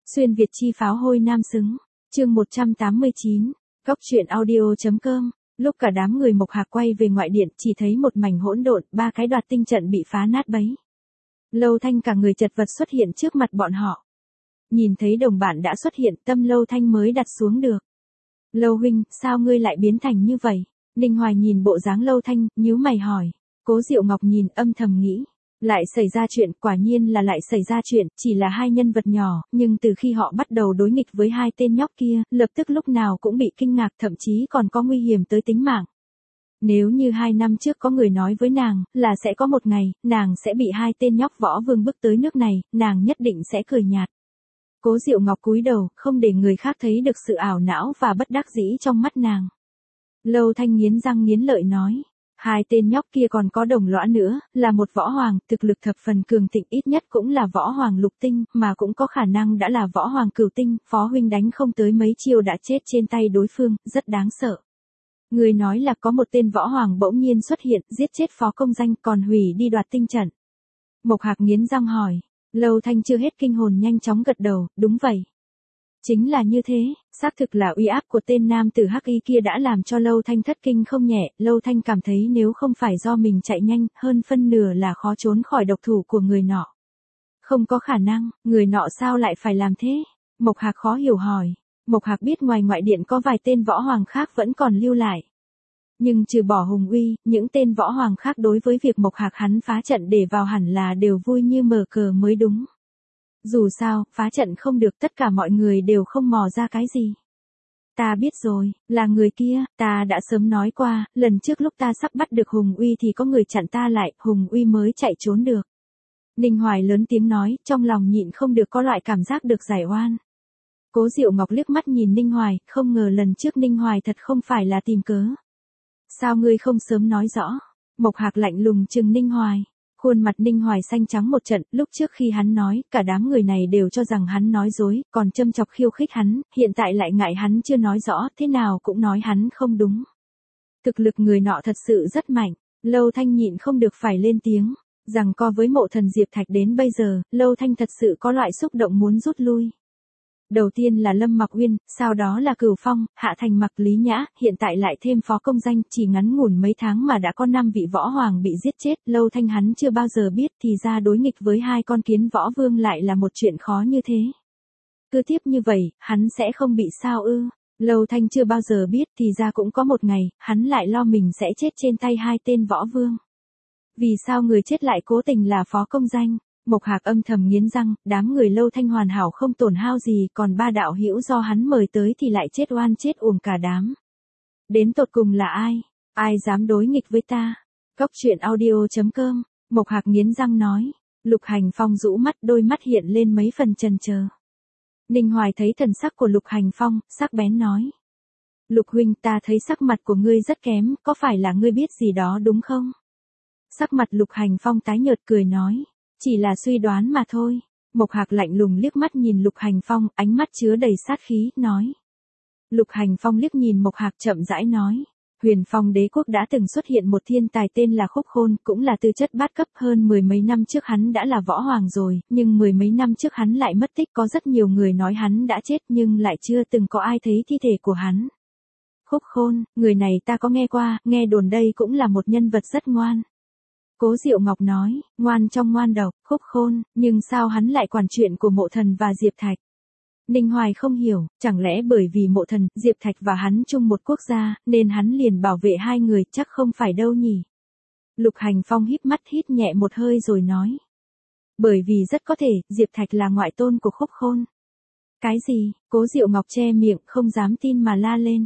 Xuyên Việt chi pháo hôi nam xứng. Chương 189. Góc truyện audio.com. Lúc cả đám người Mộc Hạc quay về ngoại điện, chỉ thấy một mảnh hỗn độn, ba cái đoạt tinh trận bị phá nát bấy. Lâu Thanh cả người chật vật xuất hiện trước mặt bọn họ. Nhìn thấy đồng bạn đã xuất hiện, tâm Lâu Thanh mới đặt xuống được. Lâu huynh, sao ngươi lại biến thành như vậy? Ninh Hoài nhìn bộ dáng Lâu Thanh, nhíu mày hỏi. Cố Diệu Ngọc nhìn âm thầm nghĩ. Lại xảy ra chuyện, quả nhiên là lại xảy ra chuyện, chỉ là hai nhân vật nhỏ, nhưng từ khi họ bắt đầu đối nghịch với hai tên nhóc kia, lập tức lúc nào cũng bị kinh ngạc, thậm chí còn có nguy hiểm tới tính mạng. Nếu như 2 năm trước có người nói với nàng, là sẽ có một ngày, nàng sẽ bị hai tên nhóc võ vương bức tới nước này, nàng nhất định sẽ cười nhạt. Cố Diệu Ngọc cúi đầu, không để người khác thấy được sự ảo não và bất đắc dĩ trong mắt nàng. Lâu Thanh nghiến răng nghiến lợi nói. Hai tên nhóc kia còn có đồng lõa nữa, là một võ hoàng, thực lực thập phần cường thịnh, ít nhất cũng là võ hoàng lục tinh, mà cũng có khả năng đã là võ hoàng cửu tinh, Phó huynh đánh không tới mấy chiêu đã chết trên tay đối phương, rất đáng sợ. Người nói là có một tên võ hoàng bỗng nhiên xuất hiện, giết chết Phó công danh, còn hủy đi đoạt tinh trận. Mộc Hạc nghiến răng hỏi. Lâu Thanh chưa hết kinh hồn nhanh chóng gật đầu, đúng vậy. Chính là như thế, xác thực là uy áp của tên nam tử hắc y kia đã làm cho Lâu Thanh thất kinh không nhẹ, Lâu Thanh cảm thấy nếu không phải do mình chạy nhanh, hơn phân nửa là khó trốn khỏi độc thủ của người nọ. Không có khả năng, người nọ sao lại phải làm thế? Mộc Hạc khó hiểu hỏi. Mộc Hạc biết ngoài ngoại điện có vài tên võ hoàng khác vẫn còn lưu lại. Nhưng trừ bỏ Hùng Uy, những tên võ hoàng khác đối với việc Mộc Hạc hắn phá trận để vào hẳn là đều vui như mở cờ mới đúng. Dù sao, phá trận không được, tất cả mọi người đều không mò ra cái gì. Ta biết rồi, là người kia, ta đã sớm nói qua, lần trước lúc ta sắp bắt được Hùng Uy thì có người chặn ta lại, Hùng Uy mới chạy trốn được. Ninh Hoài lớn tiếng nói, trong lòng nhịn không được có loại cảm giác được giải oan. Cố Diệu Ngọc liếc mắt nhìn Ninh Hoài, không ngờ lần trước Ninh Hoài thật không phải là tìm cớ. Sao ngươi không sớm nói rõ? Mộc Hạc lạnh lùng trừng Ninh Hoài. Khuôn mặt Ninh Hoài xanh trắng một trận, lúc trước khi hắn nói, cả đám người này đều cho rằng hắn nói dối, còn châm chọc khiêu khích hắn, hiện tại lại ngại hắn chưa nói rõ, thế nào cũng nói hắn không đúng. Thực lực người nọ thật sự rất mạnh, Lâu Thanh nhịn không được phải lên tiếng, rằng co với Mộ Thần Diệp Thạch đến bây giờ, Lâu Thanh thật sự có loại xúc động muốn rút lui. Đầu tiên là Lâm Mặc Uyên, sau đó là Cửu Phong, Hạ Thành Mặc Lý Nhã, hiện tại lại thêm Phó công danh, chỉ ngắn ngủn mấy tháng mà đã có 5 vị võ hoàng bị giết chết, Lâu Thanh hắn chưa bao giờ biết thì ra đối nghịch với hai con kiến võ vương lại là một chuyện khó như thế. Cứ tiếp như vậy, hắn sẽ không bị sao ư? Lâu Thanh chưa bao giờ biết thì ra cũng có một ngày, hắn lại lo mình sẽ chết trên tay hai tên võ vương. Vì sao người chết lại cố tình là Phó công danh? Mộc Hạc âm thầm nghiến răng, đám người Lâu Thanh hoàn hảo không tổn hao gì, còn ba đạo hữu do hắn mời tới thì lại chết oan chết uổng cả đám. Đến tột cùng là ai? Ai dám đối nghịch với ta? Góc truyện audio.com. Mộc Hạc nghiến răng nói. Lục Hành Phong rũ mắt, đôi mắt hiện lên mấy phần chần chờ. Ninh Hoài thấy thần sắc của Lục Hành Phong, sắc bén nói. Lục huynh, ta thấy sắc mặt của ngươi rất kém, có phải là ngươi biết gì đó đúng không? Sắc mặt Lục Hành Phong tái nhợt cười nói. Chỉ là suy đoán mà thôi. Mộc Hạc lạnh lùng liếc mắt nhìn Lục Hành Phong, ánh mắt chứa đầy sát khí, nói. Lục Hành Phong liếc nhìn Mộc Hạc chậm rãi nói. Huyền Phong đế quốc đã từng xuất hiện một thiên tài tên là Khúc Khôn, cũng là tư chất bát cấp, hơn 10 mấy năm trước hắn đã là võ hoàng rồi, nhưng 10 mấy năm trước hắn lại mất tích, có rất nhiều người nói hắn đã chết nhưng lại chưa từng có ai thấy thi thể của hắn. Khúc Khôn, người này ta có nghe qua, nghe đồn đây cũng là một nhân vật rất ngoan. Cố Diệu Ngọc nói, ngoan trong ngoan độc, Khúc Khôn, nhưng sao hắn lại quản chuyện của Mộ Thần và Diệp Thạch? Ninh Hoài không hiểu, chẳng lẽ bởi vì Mộ Thần, Diệp Thạch và hắn chung một quốc gia, nên hắn liền bảo vệ hai người, chắc không phải đâu nhỉ? Lục Hành Phong híp mắt hít nhẹ một hơi rồi nói. Bởi vì rất có thể, Diệp Thạch là ngoại tôn của Khúc Khôn. Cái gì? Cố Diệu Ngọc che miệng, không dám tin mà la lên.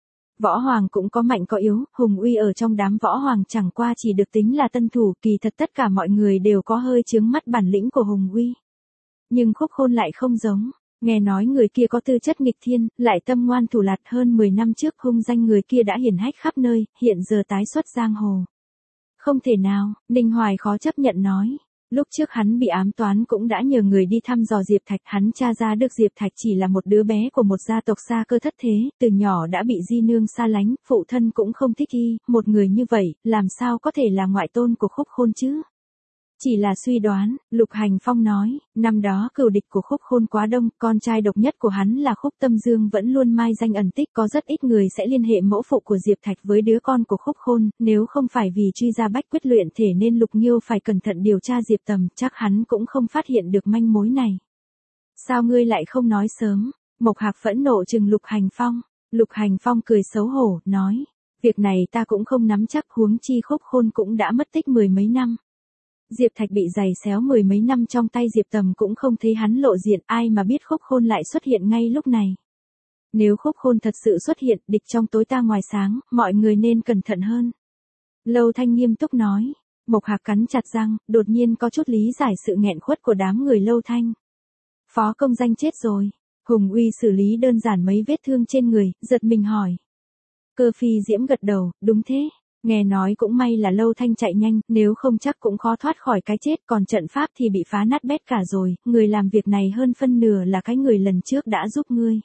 Võ hoàng cũng có mạnh có yếu, Hùng Uy ở trong đám võ hoàng chẳng qua chỉ được tính là tân thủ, kỳ thật tất cả mọi người đều có hơi chướng mắt bản lĩnh của Hùng Uy. Nhưng Khúc Khôn lại không giống, nghe nói người kia có tư chất nghịch thiên, lại tâm ngoan thủ lạt, hơn 10 năm trước hung danh người kia đã hiển hách khắp nơi, hiện giờ tái xuất giang hồ. Không thể nào, Ninh Hoài khó chấp nhận nói. Lúc trước hắn bị ám toán cũng đã nhờ người đi thăm dò Diệp Thạch, hắn tra ra được Diệp Thạch chỉ là một đứa bé của một gia tộc xa cơ thất thế, từ nhỏ đã bị di nương xa lánh, phụ thân cũng không thích y, một người như vậy, làm sao có thể là ngoại tôn của Khúc Khôn chứ? Chỉ là suy đoán, Lục Hành Phong nói, năm đó cừu địch của Khúc Khôn quá đông, con trai độc nhất của hắn là Khúc Tâm Dương vẫn luôn mai danh ẩn tích, có rất ít người sẽ liên hệ mẫu phụ của Diệp Thạch với đứa con của Khúc Khôn, nếu không phải vì truy ra bách quyết luyện thể nên Lục Nghiêu phải cẩn thận điều tra Diệp Tầm, chắc hắn cũng không phát hiện được manh mối này. Sao ngươi lại không nói sớm? Mộc Hạc phẫn nộ trừng Lục Hành Phong. Lục Hành Phong cười xấu hổ, nói, việc này ta cũng không nắm chắc, huống chi Khúc Khôn cũng đã mất tích mười mấy năm. Diệp Thạch bị giày xéo mười mấy năm trong tay Diệp Tầm cũng không thấy hắn lộ diện, ai mà biết Khúc Khôn lại xuất hiện ngay lúc này. Nếu Khúc Khôn thật sự xuất hiện, địch trong tối ta ngoài sáng, mọi người nên cẩn thận hơn. Lâu Thanh nghiêm túc nói. Mộc Hạc cắn chặt răng, đột nhiên có chút lý giải sự nghẹn khuất của đám người Lâu Thanh. Phó công danh chết rồi. Hùng Uy xử lý đơn giản mấy vết thương trên người, giật mình hỏi. Cơ Phi Diễm gật đầu, đúng thế. Nghe nói cũng may là Lâu Thanh chạy nhanh, nếu không chắc cũng khó thoát khỏi cái chết, còn trận pháp thì bị phá nát bét cả rồi, người làm việc này hơn phân nửa là cái người lần trước đã giúp ngươi.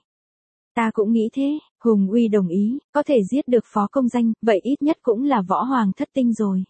Ta cũng nghĩ thế, Hùng Uy đồng ý, có thể giết được phó công danh, vậy ít nhất cũng là võ hoàng thất tinh rồi.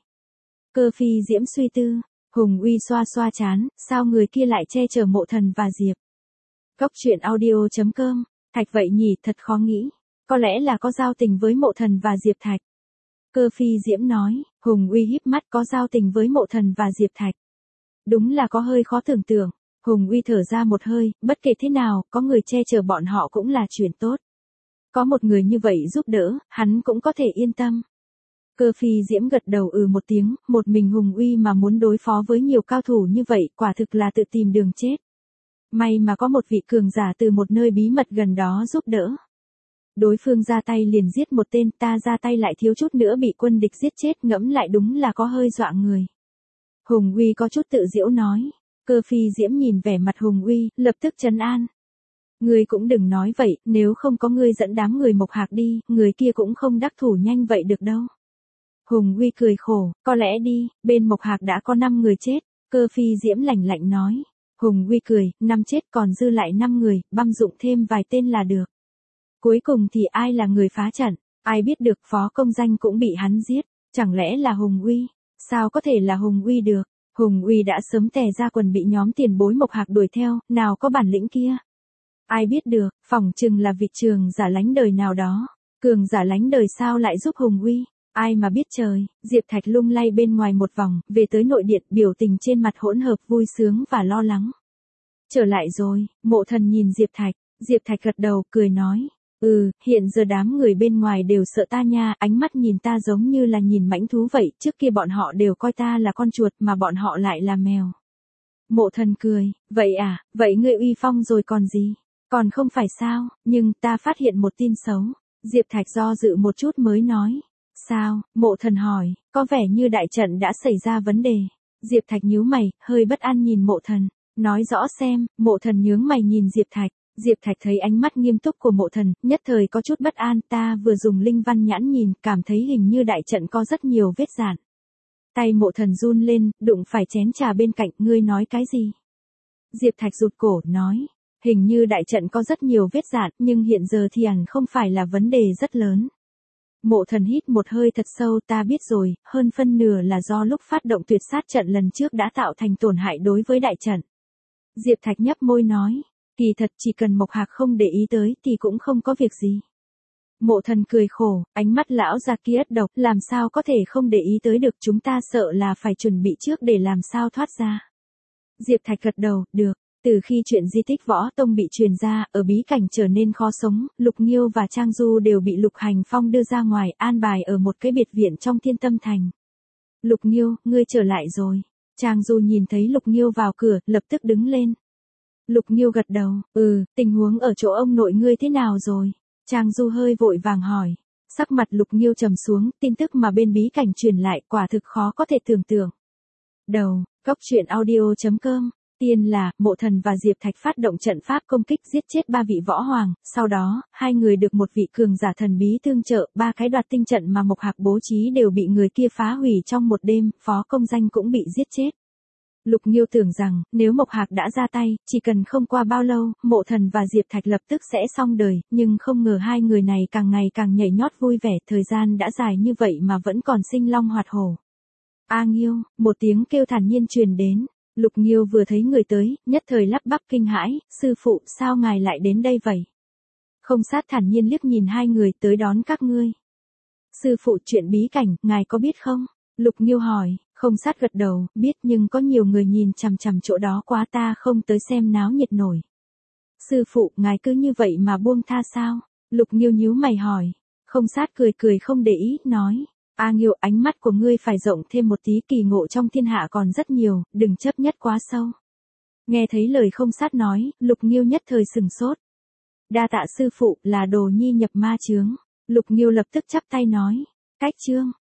Cơ Phi Diễm suy tư, Hùng Uy xoa xoa chán, sao người kia lại che chở Mộ Thần và Diệp. Góc truyện audio.com, Thạch vậy nhỉ, thật khó nghĩ, có lẽ là có giao tình với Mộ Thần và Diệp Thạch. Cơ Phi Diễm nói, Hùng Uy híp mắt, có giao tình với Mộ Thần và Diệp Thạch. Đúng là có hơi khó tưởng tượng. Hùng Uy thở ra một hơi, bất kể thế nào, có người che chở bọn họ cũng là chuyện tốt. Có một người như vậy giúp đỡ, hắn cũng có thể yên tâm. Cơ Phi Diễm gật đầu một tiếng, một mình Hùng Uy mà muốn đối phó với nhiều cao thủ như vậy, quả thực là tự tìm đường chết. May mà có một vị cường giả từ một nơi bí mật gần đó giúp đỡ. Đối phương ra tay liền giết một tên, ta ra tay lại thiếu chút nữa bị quân địch giết chết, ngẫm lại đúng là có hơi dọa người. Hùng Uy có chút tự giễu nói. Cơ Phi Diễm nhìn vẻ mặt Hùng Uy, lập tức trấn an. Ngươi cũng đừng nói vậy, nếu không có ngươi dẫn đám người Mộc Hạc đi, người kia cũng không đắc thủ nhanh vậy được đâu. Hùng Uy cười khổ, có lẽ đi, bên Mộc Hạc đã có 5 người chết. Cơ Phi Diễm lạnh lạnh nói. Hùng Uy cười, 5 chết còn dư lại 5 người, băm dụng thêm vài tên là được. Cuối cùng thì ai là người phá trận, ai biết được phó công danh cũng bị hắn giết, chẳng lẽ là Hùng Uy? Sao có thể là Hùng Uy được? Hùng Uy đã sớm tè ra quần bị nhóm tiền bối Mộc Hạc đuổi theo, nào có bản lĩnh kia. Ai biết được, phỏng chừng là vị trường giả lánh đời nào đó. Cường giả lánh đời sao lại giúp Hùng Uy? Ai mà biết trời. Diệp Thạch lung lay bên ngoài một vòng, về tới nội điện, biểu tình trên mặt hỗn hợp vui sướng và lo lắng. Trở lại rồi, Mộ Thần nhìn Diệp Thạch gật đầu, cười nói. Hiện giờ đám người bên ngoài đều sợ ta nha, ánh mắt nhìn ta giống như là nhìn mãnh thú vậy, trước kia bọn họ đều coi ta là con chuột mà bọn họ lại là mèo. Mộ Thần cười, vậy à, vậy ngươi uy phong rồi còn gì? Còn không phải sao, nhưng ta phát hiện một tin xấu. Diệp Thạch do dự một chút mới nói. Sao? Mộ Thần hỏi, có vẻ như đại trận đã xảy ra vấn đề. Diệp Thạch nhíu mày, hơi bất an nhìn Mộ Thần, nói rõ xem. Mộ Thần nhướng mày nhìn Diệp Thạch. Diệp Thạch thấy ánh mắt nghiêm túc của Mộ Thần, nhất thời có chút bất an, ta vừa dùng linh văn nhãn nhìn, cảm thấy hình như đại trận có rất nhiều vết rạn. Tay Mộ Thần run lên, đụng phải chén trà bên cạnh, ngươi nói cái gì? Diệp Thạch rụt cổ, nói, hình như đại trận có rất nhiều vết rạn, nhưng hiện giờ thì hẳn không phải là vấn đề rất lớn. Mộ Thần hít một hơi thật sâu, ta biết rồi, hơn phân nửa là do lúc phát động tuyệt sát trận lần trước đã tạo thành tổn hại đối với đại trận. Diệp Thạch nhấp môi nói. Kỳ thật chỉ cần Mộc Hạc không để ý tới thì cũng không có việc gì. Mộ Thần cười khổ, ánh mắt lão già kia độc, làm sao có thể không để ý tới được, chúng ta sợ là phải chuẩn bị trước để làm sao thoát ra. Diệp Thạch gật đầu, được. Từ khi chuyện di tích võ tông bị truyền ra, ở bí cảnh trở nên khó sống, Lục Nghiêu và Trang Du đều bị Lục Hành Phong đưa ra ngoài, an bài ở một cái biệt viện trong Thiên Tâm Thành. Lục Nghiêu, ngươi trở lại rồi. Trang Du nhìn thấy Lục Nghiêu vào cửa, lập tức đứng lên. Lục Nghiêu gật đầu, tình huống ở chỗ ông nội ngươi thế nào rồi? Trang Du hơi vội vàng hỏi. Sắc mặt Lục Nghiêu trầm xuống, tin tức mà bên bí cảnh truyền lại quả thực khó có thể tưởng tượng. Đầu, góc truyện audio.com, tiên là, Mộ Thần và Diệp Thạch phát động trận pháp công kích giết chết 3 vị võ hoàng, sau đó, 2 người được một vị cường giả thần bí tương trợ, 3 cái đoạt tinh trận mà Mộc Hạc bố trí đều bị người kia phá hủy trong một đêm, phó công danh cũng bị giết chết. Lục Nghiêu tưởng rằng, nếu Mộc Hạc đã ra tay, chỉ cần không qua bao lâu, Mộ Thần và Diệp Thạch lập tức sẽ xong đời, nhưng không ngờ 2 người này càng ngày càng nhảy nhót vui vẻ, thời gian đã dài như vậy mà vẫn còn sinh long hoạt hổ. A Nghiêu, một tiếng kêu thản nhiên truyền đến. Lục Nghiêu vừa thấy người tới, nhất thời lắp bắp kinh hãi, sư phụ, sao ngài lại đến đây vậy? Không Sát thản nhiên liếc nhìn hai người, tới đón các ngươi. Sư phụ, chuyện bí cảnh, ngài có biết không? Lục Nghiêu hỏi. Không Sát gật đầu, biết, nhưng có nhiều người nhìn chằm chằm chỗ đó quá, ta không tới xem náo nhiệt nổi. Sư phụ, ngài cứ như vậy mà buông tha sao? Lục Nghiêu nhíu mày hỏi. Không Sát cười cười không để ý, nói. A Nghiêu, ánh mắt của ngươi phải rộng thêm một tí, kỳ ngộ trong thiên hạ còn rất nhiều, đừng chấp nhất quá sâu. Nghe thấy lời Không Sát nói, Lục Nghiêu nhất thời sừng sốt. Đa tạ sư phụ, là đồ nhi nhập ma chướng. Lục Nghiêu lập tức chắp tay nói. Cách chương.